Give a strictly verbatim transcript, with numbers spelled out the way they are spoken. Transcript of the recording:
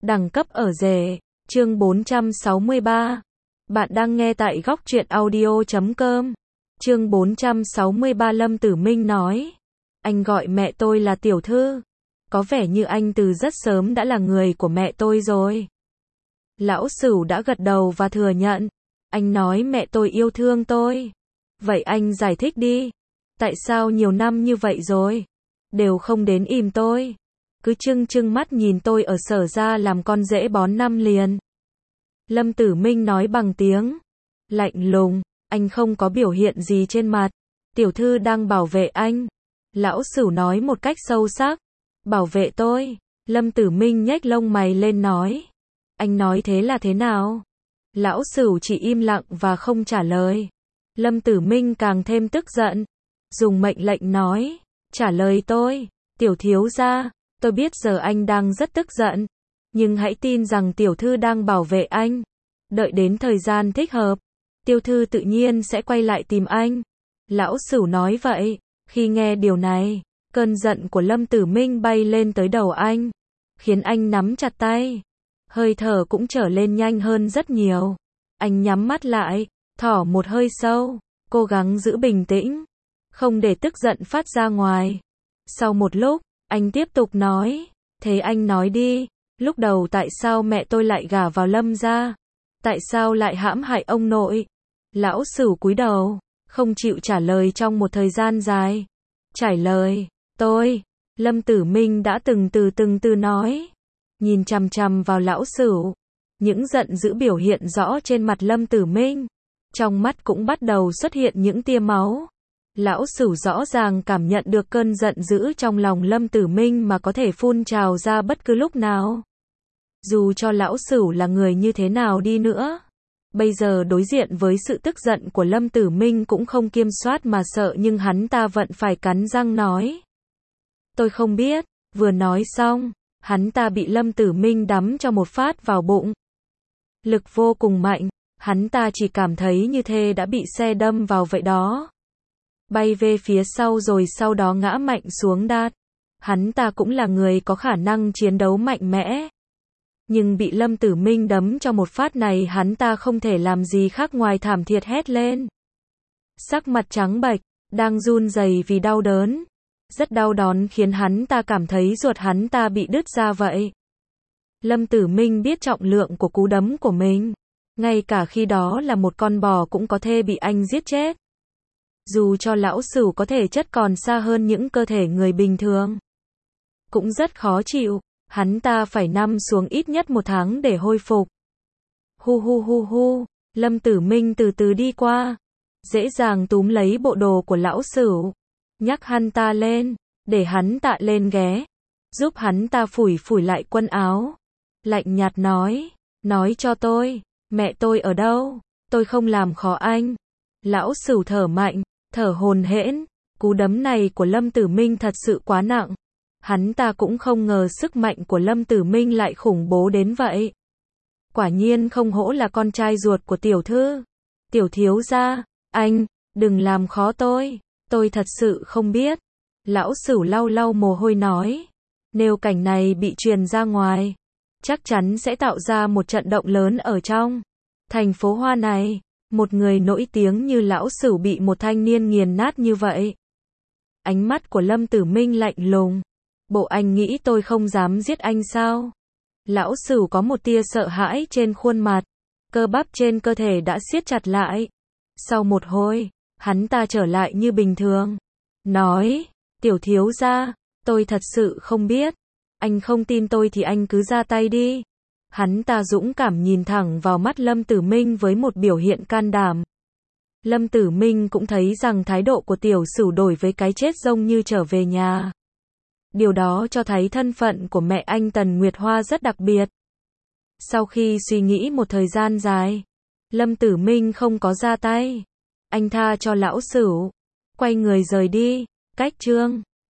Đẳng cấp ở rể. Chương bốn trăm sáu mươi ba. Bạn đang nghe tại góc truyện audio chấm com. Chương bốn trăm sáu mươi ba. Lâm Tử Minh nói. Anh gọi mẹ tôi là tiểu thư. Có vẻ như anh từ rất sớm đã là người của mẹ tôi rồi. Lão Sửu đã gật đầu và thừa nhận. Anh nói mẹ tôi yêu thương tôi. Vậy anh giải thích đi. Tại sao nhiều năm như vậy rồi, đều không đến ìm tôi. Cứ trưng trưng mắt nhìn tôi ở Sở ra làm con rể bón năm liền. Lâm Tử Minh nói bằng tiếng lạnh lùng. Anh không có biểu hiện gì trên mặt. Tiểu thư đang bảo vệ anh. Lão Sửu nói một cách sâu sắc. Bảo vệ tôi. Lâm Tử Minh nhếch lông mày lên nói. Anh nói thế là thế nào? Lão Sửu chỉ im lặng và không trả lời. Lâm Tử Minh càng thêm tức giận. Dùng mệnh lệnh nói. Trả lời tôi. Tiểu thiếu gia, tôi biết giờ anh đang rất tức giận. Nhưng hãy tin rằng tiểu thư đang bảo vệ anh. Đợi đến thời gian thích hợp, tiểu thư tự nhiên sẽ quay lại tìm anh. Lão Sửu nói vậy. Khi nghe điều này, cơn giận của Lâm Tử Minh bay lên tới đầu anh, khiến anh nắm chặt tay. Hơi thở cũng trở lên nhanh hơn rất nhiều. Anh nhắm mắt lại, thở một hơi sâu, cố gắng giữ bình tĩnh, không để tức giận phát ra ngoài. Sau một lúc, anh tiếp tục nói. Thế anh nói đi, lúc đầu tại sao mẹ tôi lại gả vào Lâm gia? Tại sao lại hãm hại ông nội? Lão Sửu cúi đầu, không chịu trả lời trong một thời gian dài. Trả lời, tôi. Lâm Tử Minh đã từng từ từng từ nói. Nhìn chằm chằm vào lão Sửu. Những giận dữ biểu hiện rõ trên mặt Lâm Tử Minh. Trong mắt cũng bắt đầu xuất hiện những tia máu. Lão Sửu rõ ràng cảm nhận được cơn giận dữ trong lòng Lâm Tử Minh mà có thể phun trào ra bất cứ lúc nào. Dù cho lão Sửu là người như thế nào đi nữa, bây giờ đối diện với sự tức giận của Lâm Tử Minh cũng không kiêm soát mà sợ, nhưng hắn ta vẫn phải cắn răng nói. Tôi không biết. Vừa nói xong, hắn ta bị Lâm Tử Minh đắm cho một phát vào bụng. Lực vô cùng mạnh, hắn ta chỉ cảm thấy như thế đã bị xe đâm vào vậy đó. Bay về phía sau rồi sau đó ngã mạnh xuống đát. Hắn ta cũng là người có khả năng chiến đấu mạnh mẽ. Nhưng bị Lâm Tử Minh đấm cho một phát này, hắn ta không thể làm gì khác ngoài thảm thiết hét lên. Sắc mặt trắng bệch, đang run rẩy vì đau đớn. Rất đau đớn khiến hắn ta cảm thấy ruột hắn ta bị đứt ra vậy. Lâm Tử Minh biết trọng lượng của cú đấm của mình. Ngay cả khi đó là một con bò cũng có thể bị anh giết chết. Dù cho lão Sửu có thể chất còn xa hơn những cơ thể người bình thường, cũng rất khó chịu. Hắn ta phải nằm xuống ít nhất một tháng để hồi phục. Hu hu hu hu. Lâm Tử Minh từ từ đi qua, dễ dàng túm lấy bộ đồ của lão Sửu, nhắc hắn ta lên, để hắn tạ lên ghé, giúp hắn ta phủi phủi lại quần áo. Lạnh nhạt nói. Nói cho tôi, mẹ tôi ở đâu? Tôi không làm khó anh. Lão Sửu thở mạnh, thở hổn hển. Cú đấm này của Lâm Tử Minh thật sự quá nặng. Hắn ta cũng không ngờ sức mạnh của Lâm Tử Minh lại khủng bố đến vậy. Quả nhiên không hổ là con trai ruột của tiểu thư. Tiểu thiếu gia, anh, đừng làm khó tôi. Tôi thật sự không biết. Lão Sửu lau lau mồ hôi nói. Nếu cảnh này bị truyền ra ngoài, chắc chắn sẽ tạo ra một trận động lớn ở trong thành phố Hoa này. Một người nổi tiếng như lão Sửu bị một thanh niên nghiền nát như vậy. Ánh mắt của Lâm Tử Minh lạnh lùng. Bộ anh nghĩ tôi không dám giết anh sao? Lão Sửu có một tia sợ hãi trên khuôn mặt. Cơ bắp trên cơ thể đã siết chặt lại. Sau một hồi, hắn ta trở lại như bình thường. Nói, tiểu thiếu gia, tôi thật sự không biết. Anh không tin tôi thì anh cứ ra tay đi. Hắn ta dũng cảm nhìn thẳng vào mắt Lâm Tử Minh với một biểu hiện can đảm. Lâm Tử Minh cũng thấy rằng thái độ của tiểu Sửu đổi với cái chết giống như trở về nhà. Điều đó cho thấy thân phận của mẹ anh Tần Nguyệt Hoa rất đặc biệt. Sau khi suy nghĩ một thời gian dài, Lâm Tử Minh không có ra tay. Anh tha cho lão Sửu, quay người rời đi. Cách chương